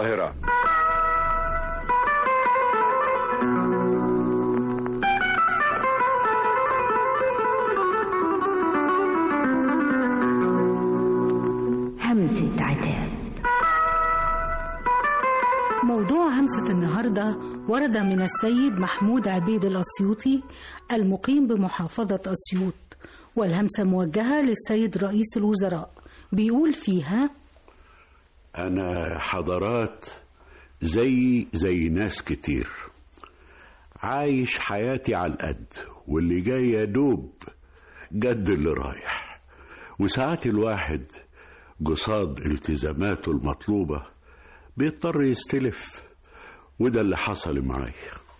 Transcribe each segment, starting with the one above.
القاهرة. همسة عتاب. موضوع همسة النهاردة ورد من السيد محمود عبيد الأسيوطي المقيم بمحافظة أسيوط، والهمسة موجهة للسيد رئيس الوزراء. بيقول فيها: أنا حضرات زي ناس كتير، عايش حياتي على القد، واللي جاي يدوب جد اللي رايح. وساعات الواحد قصاد التزاماته المطلوبة بيضطر يستلف، وده اللي حصل معايا.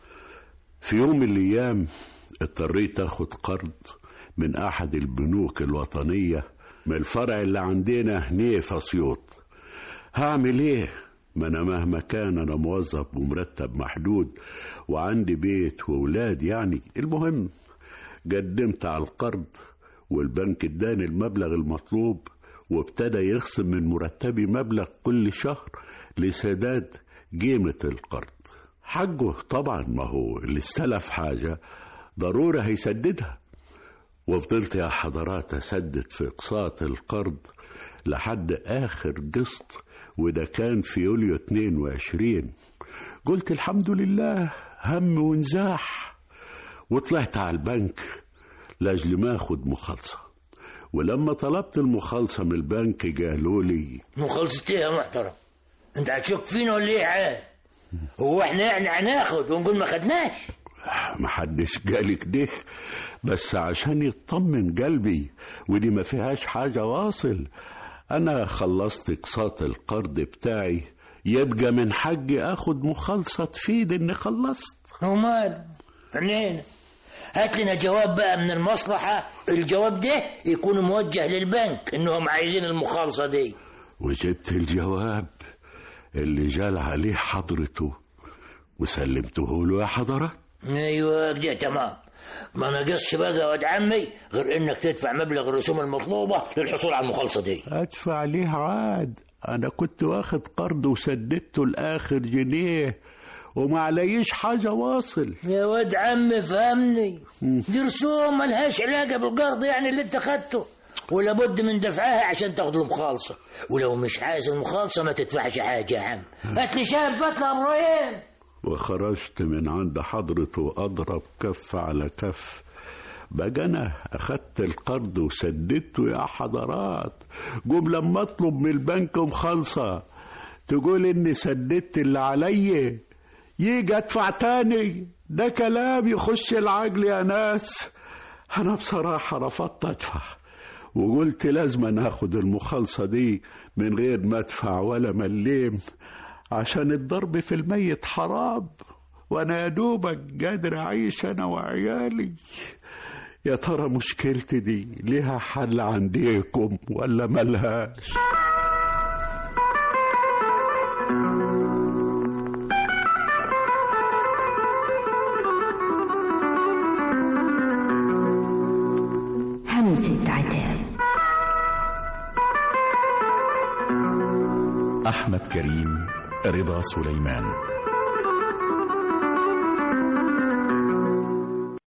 في يوم من الأيام اضطريت أخد قرض من أحد البنوك الوطنية من الفرع اللي عندنا هنا في أسيوط. هعمل إيه؟ ما أنا مهما كان أنا موظف بمرتب محدود وعندي بيت وولاد يعني. المهم قدمت على القرض والبنك اداني المبلغ المطلوب، وابتدى يخصم من مرتبي مبلغ كل شهر لسداد قيمة القرض. حقه طبعا، ما هو اللي استلف حاجة ضروري هيسددها. وفضلت يا حضرات أسدد في إقساط القرض لحد آخر قسط، وده كان في يوليو 22. قلت الحمد لله، هم ونزاح. وطلعت على البنك لأجل ما أخد مخالصة. ولما طلبت المخالصة من البنك قالوا لي: مخالصة ايه يا محترم؟ انت هتشك فينا ولا ايه عاد؟ هو احنا يعني هناخد ونقول ما خدناش؟ محدش قال كده، بس عشان يطمن قلبي، ودي ما فيهاش حاجة واصل. انا خلصت اقساط القرض بتاعي، يبقى من حقي اخد مخالصة تفيد اني خلصت. ومال عنينا، هات لنا جواب بقى من المصلحة. الجواب ده يكون موجه للبنك انهم عايزين المخالصة دي. وجبت الجواب اللي جال عليه حضرته وسلمته له يا حضرات. ايوه كده تمام. ما ناقصش بقى يا واد عمي غير انك تدفع مبلغ الرسوم المطلوبة للحصول على المخالصة دي. ادفع ليه عاد؟ انا كنت واخد قرض وسددته لاخر جنيه وما عليش حاجة واصل. يا واد عمي فهمني، دي رسوم ملهاش علاقة بالقرض يعني اللي انت خدته، ولا بد من دفعها عشان تاخد المخالصة. ولو مش عايز المخالصة ما تدفعش حاجة يا عم. هات لي شاهد فتلة ابراهيم. وخرجت من عند حضرته أضرب كف على كف. بقى أنا أخدت القرض وسددته يا حضرات. قوم لما أطلب من البنك مخالصة تقول إني سددت اللي عليا، يجي أدفع تاني؟ ده كلام يخش العقل يا ناس. أنا بصراحة رفضت أدفع، وقلت لازم أنا أخد المخالصة دي من غير ما أدفع ولا مليم، عشان الضرب في الميت حرام، وأنا يا دوبك قادر أعيش أنا وعيالي. يا ترى مشكلتي دي ليها حل عنديكم ولا ملهاش؟ همسة عتاب. أحمد كريم، رضا سليمان.